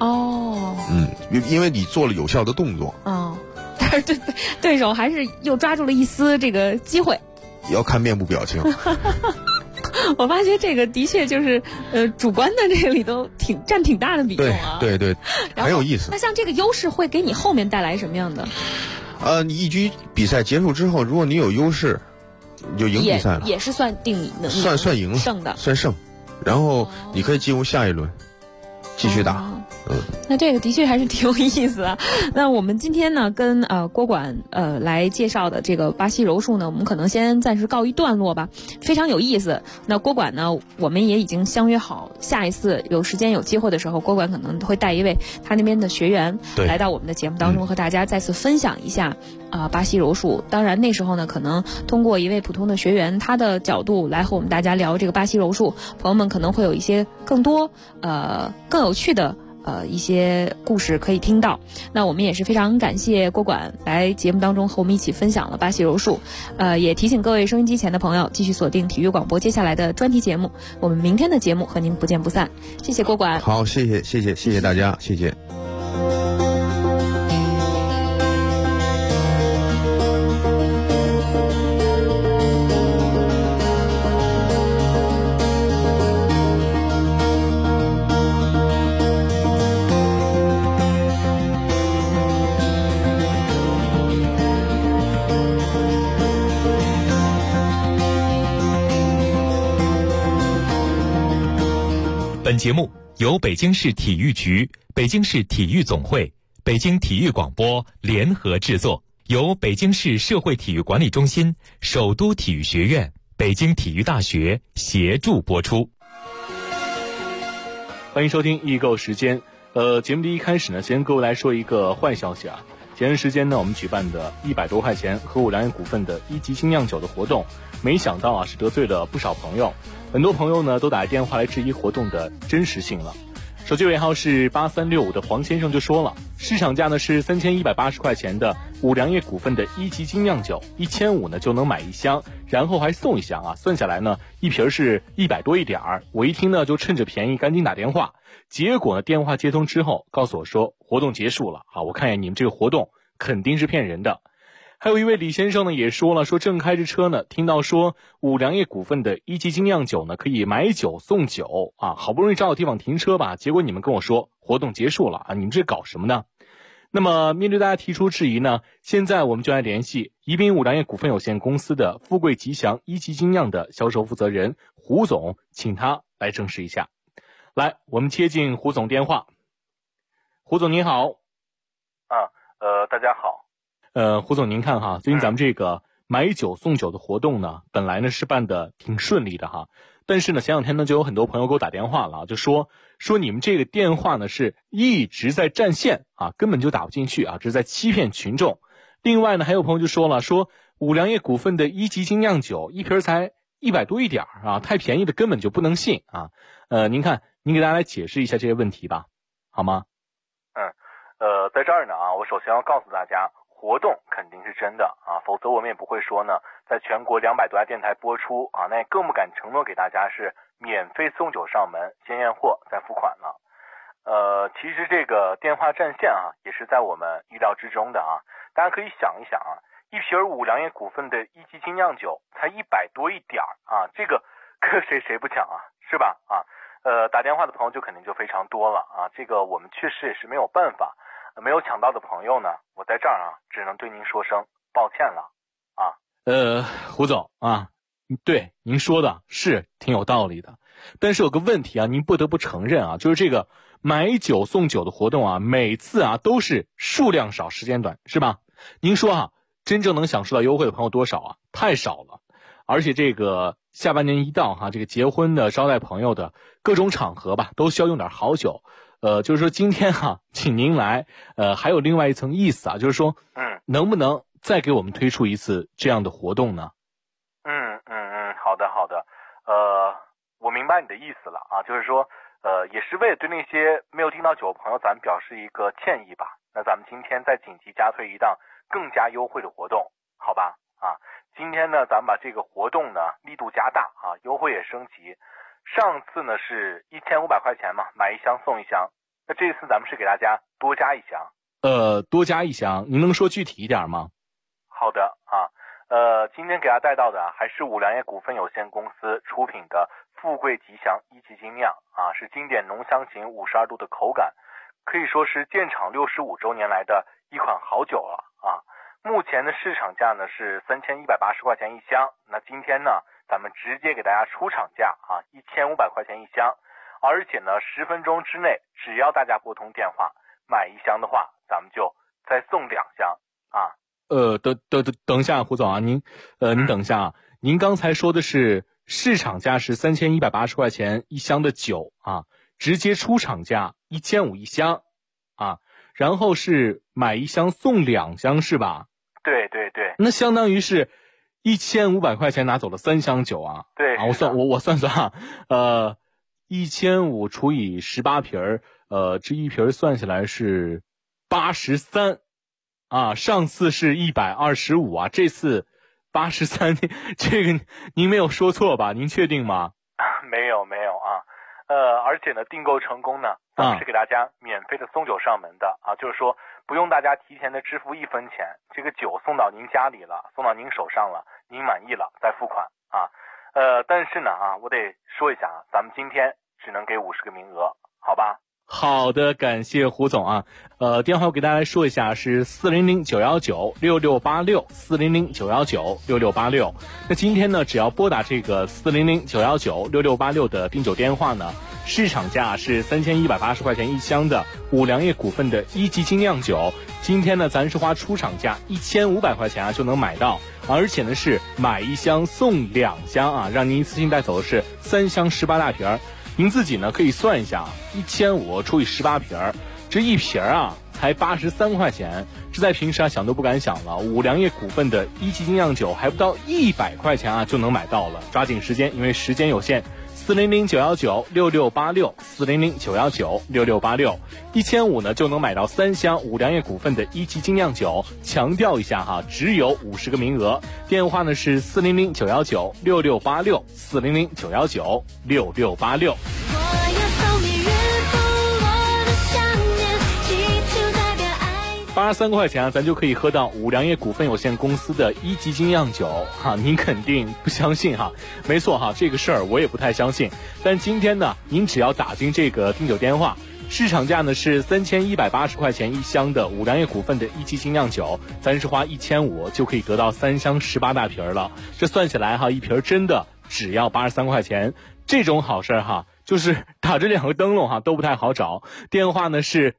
因为你做了有效的动作， 但是对手还是又抓住了一丝这个机会， 要看面部表情。 我发觉这个的确就是主观的这个里头占挺大的比重啊， 对，很有意思。 那像这个优势会给你后面带来什么样的？ 你一局比赛结束之后，如果你有优势，你就赢比赛了， 也是算定你能算赢了， 胜的， 算胜。然后你可以进入下一轮，继续打。 那这个的确还是挺有意思的。那我们今天呢，跟郭管来介绍的这个巴西柔术呢，我们可能先暂时告一段落吧，非常有意思。那郭管呢，我们也已经相约好，下一次有时间有机会的时候，郭管可能会带一位他那边的学员来到我们的节目当中，和大家再次分享一下巴西柔术。当然那时候呢，可能通过一位普通的学员他的角度来和我们大家聊这个巴西柔术，朋友们可能会有一些更多更有趣的一些故事可以听到。那我们也是非常感谢郭管来节目当中和我们一起分享了巴西柔术，也提醒各位收音机前的朋友继续锁定体育广播接下来的专题节目，我们明天的节目和您不见不散。谢谢郭管。 好，谢谢大家，谢谢。 本节目由北京市体育局、北京市体育总会、北京体育广播联合制作，由北京市社会体育管理中心、首都体育学院、北京体育大学协助播出。 欢迎收听易购时间。节目的一开始呢，先跟各位来说一个坏消息啊。前段时间呢，我们举办的100多块钱和五粮液股份的1级精酿酒的活动，没想到啊是得罪了不少朋友，很多朋友呢都打电话来质疑活动的真实性了。手机尾号是8365的黄先生就说了，市场价呢是3180块钱的五粮液股份的1级精酿酒，1500呢就能买1箱，然后还送1箱啊，算下来呢一瓶是100多一点儿。我一听呢就趁着便宜赶紧打电话，结果呢电话接通之后告诉我说活动结束了啊，我看见你们这个活动肯定是骗人的。还有一位李先生呢也说了，说正开着车呢，听到说五粮液股份的1级精酿酒呢可以买酒送酒啊，好不容易找到地方停车吧，结果你们跟我说活动结束了啊，你们这搞什么呢？那么面对大家提出质疑呢，现在我们就来联系宜宾五粮液股份有限公司的富贵吉祥1级精酿的销售负责人胡总，请他来证实一下。来，我们接进胡总电话。胡总您好。 大家好。 胡总您看哈，最近咱们这个买酒送酒的活动呢，本来呢是办的挺顺利的哈，但是呢前两天呢就有很多朋友给我打电话了，就说你们这个电话呢是一直在占线啊，根本就打不进去啊，这是在欺骗群众。另外呢还有朋友就说了，说五粮液股份的1级精酿酒一瓶才100多一点啊，太便宜的根本就不能信啊。您看您给大家来解释一下这些问题吧，好吗？ 在这儿呢啊，我首先要告诉大家，活动肯定是真的啊，否则我们也不会说呢，在全国200多家电台播出啊，那也更不敢承诺给大家是免费送酒上门，先验货再付款了。其实这个电话占线啊，也是在我们意料之中的啊。大家可以想一想啊，一瓶五粮液股份的1级精酿酒才100多一点啊，这个跟谁不抢啊，是吧？啊，打电话的朋友就肯定就非常多了啊，这个我们确实也是没有办法。没有抢到的朋友呢，我在这儿啊，只能对您说声抱歉了啊。 胡总啊，对您说的是挺有道理的，但是有个问题啊，您不得不承认啊，就是这个买酒送酒的活动啊，每次啊都是数量少时间短，是吧？您说啊，真正能享受到优惠的朋友多少啊？太少了。而且这个下半年一到哈，这个结婚的、招待朋友的各种场合吧，都需要用点好酒。就是说今天哈，请您来，还有另外一层意思啊，就是说，能不能再给我们推出一次这样的活动呢？ 好的，我明白你的意思了啊，就是说，也是为了对那些没有订到酒的朋友，咱们表示一个歉意吧。那咱们今天再紧急加推一档更加优惠的活动，好吧？啊，今天呢，咱们把这个活动呢力度加大啊，优惠也升级。上次呢是1500块钱嘛，买1箱送1箱。那这次咱们是给大家多加1箱。 多加1箱，您能说具体一点吗？ 好的啊，今天给大家带到的还是五粮液股份有限公司出品的富贵吉祥1级精酿啊，是经典浓香型52度的口感，可以说是建厂65周年来的一款好酒了啊。目前的市场价呢是3180块钱1箱，那今天呢咱们直接给大家出厂价啊，1500块钱1箱，而且呢10分钟之内，只要大家拨通电话买1箱的话，咱们就再送2箱啊。 等一下，胡总啊，您等一下啊，您刚才说的是市场价是3180块钱1箱的酒啊，直接出厂价15001箱啊，然后是买1箱送2箱是吧？ 对， 那相当于是1500块钱拿走了3箱酒啊。 对啊，我算啊，1500除以18瓶这一瓶算下来是83啊，上次是125啊，这次83，这个您没有说错吧？您确定吗？ 没有啊，而且呢订购成功呢，咱们是给大家免费的送酒上门的啊，就是说不用大家提前的支付1分钱，这个酒送到您家里了，送到您手上了，您满意了再付款啊。但是呢啊，我得说一下啊，咱们今天只能给50个名额，好吧？ 好的，感谢胡总啊。电话我给大家来说一下，是400-919-6686，400-919-6686。那今天呢，只要拨打这个400-919-6686的订酒电话呢，市场价是3180块钱一箱的五粮液股份的一级精酿酒，今天呢，咱是花出厂价1500块钱啊就能买到，而且呢是买一箱送2箱啊，让您一次性带走的是3箱18大瓶儿。您自己呢可以算一下，1500除以18瓶儿，这一瓶儿啊才83块钱，这在平时啊想都不敢想了。五粮液股份的一级精酿酒还不到100块钱啊就能买到了，抓紧时间，因为时间有限。400-919-6686，400-919-6686，1500呢就能买到3箱五粮液股份的一级精酿酒。强调一下哈，只有50个名额。电话呢是400-919-6686，400-919-6686。83块钱啊，咱就可以喝到五粮液股份有限公司的一级精酿酒哈，您肯定不相信哈？没错哈，这个事儿我也不太相信。但今天呢，您只要打进这个订酒电话，市场价呢是3180块钱一箱的五粮液股份的一级精酿酒，咱是花1500就可以得到3箱18大瓶了。这算起来哈，一瓶真的只要83块钱，这种好事哈。就是打着2个灯笼哈都不太好找，电话呢是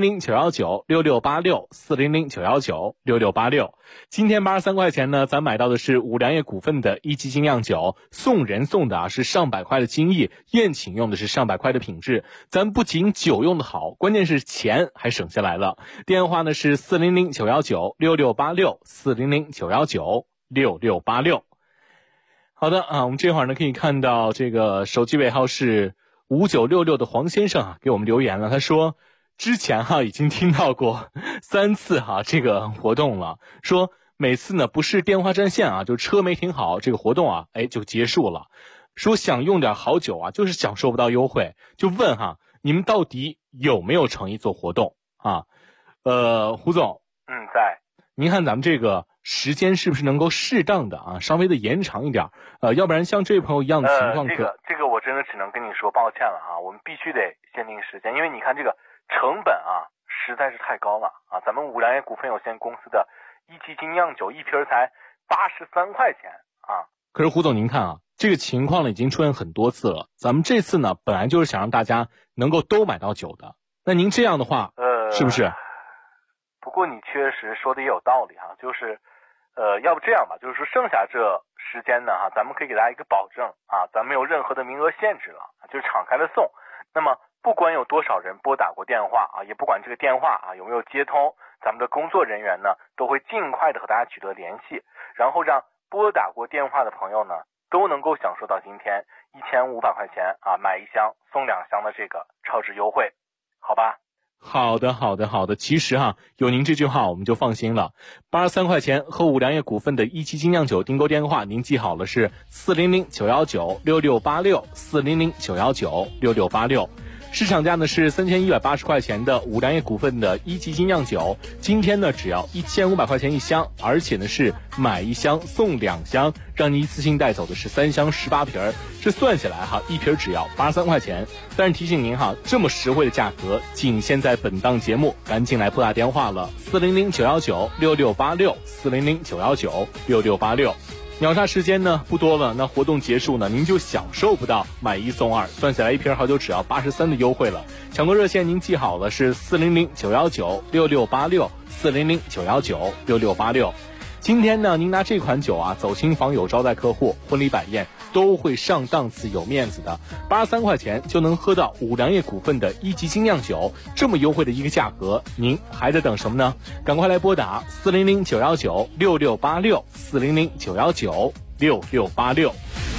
400-919-6686，400-919-6686。今天83块钱呢，咱买到的是五粮液股份的一级精酿酒，送人送的啊是上百块的精益，宴请用的是上百块的品质。咱不仅酒用的好，关键是钱还省下来了。电话呢是400-919-6686，400-919-6686。好的啊，我们这会儿呢可以看到这个手机尾号是5966的黄先生啊给我们留言了，他说之前哈已经听到过3次哈这个活动了，说每次呢不是电话占线啊，就车没停好，这个活动啊就结束了，说想用点好酒啊，就是享受不到优惠，就问哈你们到底有没有诚意做活动啊？胡总， 在。 您看咱们这个时间是不是能够适当的啊，稍微的延长一点？要不然像这位朋友一样的情况， 这个我真的只能跟你说抱歉了啊，我们必须得限定时间，因为你看这个成本啊实在是太高了啊，咱们五粮液股份有限公司的一级精酿酒一瓶才83块钱啊。 可是胡总您看啊，这个情况呢已经出现很多次了，咱们这次呢本来就是想让大家能够都买到酒的，那您这样的话是不是？ 不过你确实说的也有道理哈，就是要不这样吧，就是说剩下这时间呢哈，咱们可以给大家一个保证啊，咱没有任何的名额限制了，就是敞开的送。那么不管有多少人拨打过电话啊，也不管这个电话啊有没有接通，咱们的工作人员呢都会尽快的和大家取得联系，然后让拨打过电话的朋友呢都能够享受到今天1500块钱啊买1箱送2箱的这个超值优惠，好吧？ 好的。其实哈，有您这句话我们就放心了。83块钱和五粮液股份的一级精酿酒订购电话，您记好了是400-919-6686，400-919-6686。市场价呢是3180块钱的五粮液股份的一级精酿酒，今天呢只要1500块钱一箱，而且呢是买1箱送2箱，让你一次性带走的是3箱18瓶儿，这算下来哈，一瓶只要83块钱。但是提醒您哈，这么实惠的价格仅限在本档节目，赶紧来拨打电话了，400-919-6686，400-919-6686。秒杀时间呢不多了，那活动结束呢，您就享受不到买1送2，算下来一瓶好酒只要83的优惠了。抢购热线您记好了是400-919-6686，400-919-6686。今天呢，您拿这款酒啊走亲访友、招待客户、婚礼摆宴都会上档次、有面子的。83块钱就能喝到五粮液股份的一级精酿酒，这么优惠的一个价格，您还在等什么呢？赶快来拨打400-919-6686，400-919-6686。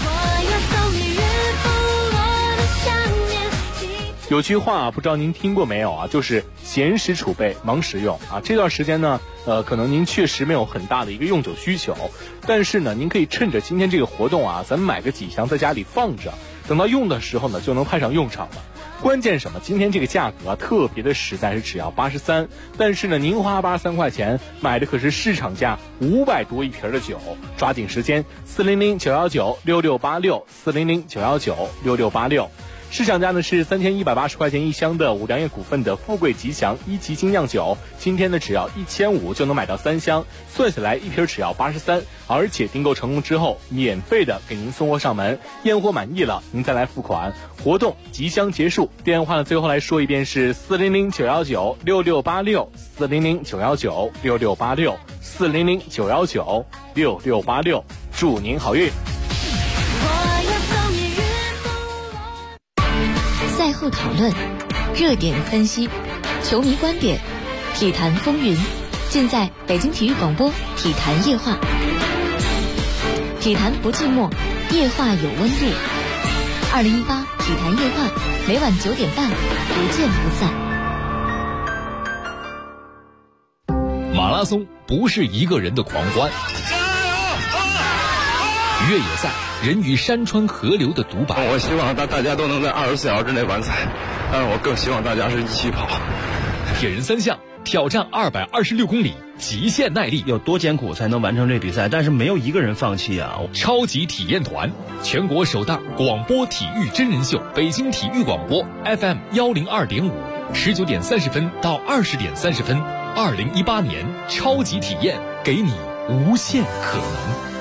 有句话不知道您听过没有啊，就是闲时储备，忙时用啊。这段时间呢，可能您确实没有很大的一个用酒需求，但是呢，您可以趁着今天这个活动啊，咱们买个几箱在家里放着，等到用的时候呢，就能派上用场了。关键什么？今天这个价格啊，特别的实在，是只要83，但是呢，您花83块钱买的可是市场价500多一瓶的酒，抓紧时间，400-919-6686，400-919-6686。 市场价呢是3180块钱一箱的五粮液股份的富贵吉祥1级精酿酒，今天呢只要1500就能买到3箱，算下来一瓶只要83，而且订购成功之后免费的给您送货上门，验货满意了您再来付款。活动即将结束，电话呢最后来说一遍是400-919-6686，400-919-6686，400-919-6686，祝您好运。 赛后讨论，热点分析，球迷观点，体坛风云，尽在北京体育广播体坛夜话。体坛不寂寞，夜话有温度。2018体坛夜话，每晚9点半，不见不散。 马拉松不是一个人的狂欢，越野赛人与山川河流的独白。 我希望大家都能在24小时之内完赛，但是我更希望大家是一起跑。 铁人3项挑战226公里，极限耐力， 有多艰苦才能完成这比赛？但是没有一个人放弃啊！ 超级体验团，全国首档广播体育真人秀，北京体育广播 FM 102.5，19点30分到20点30分，2018年超级体验，给你无限可能。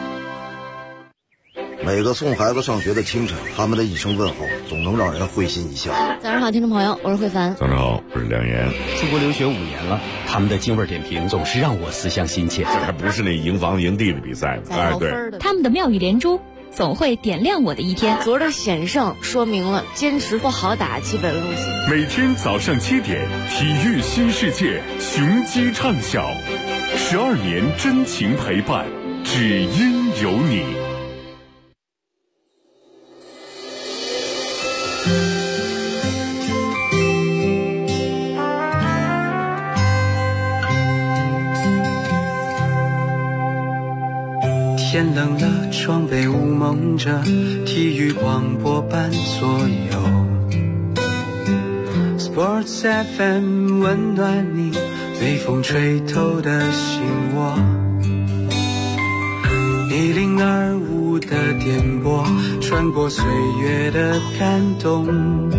每个送孩子上学的清晨，他们的一声问候总能让人会心一笑。 早上好，听众朋友，我是慧凡。 早上好，我是梁岩。 出国留学5年了，他们的京味点评总是让我思乡心切。 这还不是那赢房赢地的比赛， 哎，对， 他们的妙语连珠总会点亮我的一天。 昨儿的险胜说明了坚持不好打基本路线。 每天早上7点，体育新世界，雄鸡畅晓，12年真情陪伴，只因有你。 天冷了，窗被雾蒙着，体育广播伴左右。Sports FM 温暖你，被风吹透的心窝。1025的电波，穿过岁月的感动，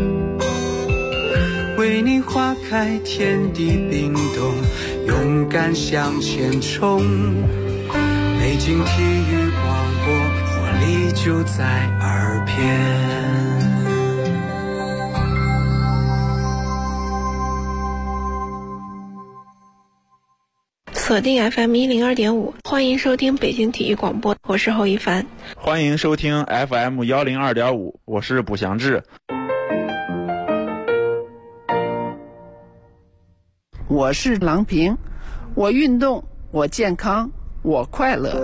为你花开，天地冰冻，勇敢向前冲。北京体育广播，活力就在耳边。 锁定 FM 102.5，欢迎收听北京体育广播，我是侯一凡。 欢迎收听 FM 102.5，我是卜祥志。 我是郎平，我运动，我健康，我快乐。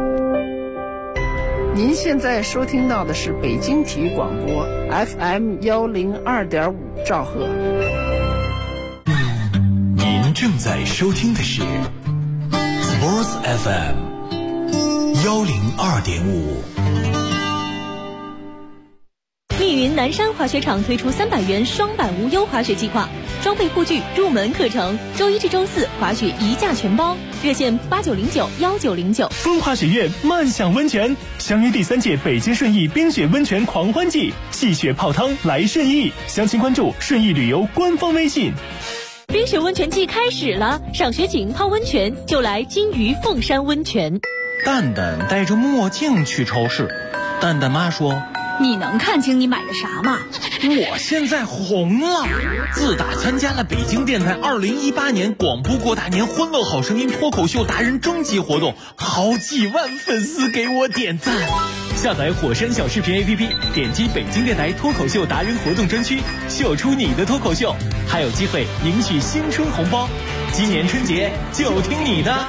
您现在收听到的是北京体育广播 FM 102.5兆赫。 您正在收听的是 Sports FM 102.5。 密云南山滑雪场推出300元双板无忧滑雪计划，装备护具、入门课程，周1至周4滑雪1价全包，热线89091909。 风华雪苑慢享温泉，相约第3届北京顺义冰雪温泉狂欢季，戏雪泡汤来顺义，详情关注顺义旅游官方微信。 冰雪温泉季开始了，赏雪景、泡温泉就来金鱼凤山温泉。 蛋蛋戴着墨镜去超市，蛋蛋妈说：“ 你能看清你买的啥吗？ 我现在红了！自打参加了北京电台2018年广播过大年欢乐好声音脱口秀达人征集活动，好几万粉丝给我点赞。下载火山小视频 APP， 点击北京电台脱口秀达人活动专区，秀出你的脱口秀，还有机会赢取新春红包。今年春节就听你的！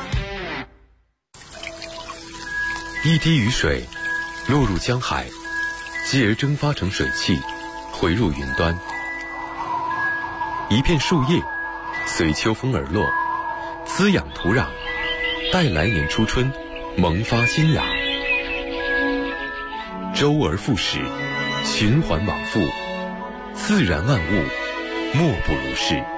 一滴雨水落入江海，继而蒸发成水汽，回入云端。一片树叶随秋风而落，滋养土壤，待来年初春萌发新芽。周而复始，循环往复，自然万物莫不如是。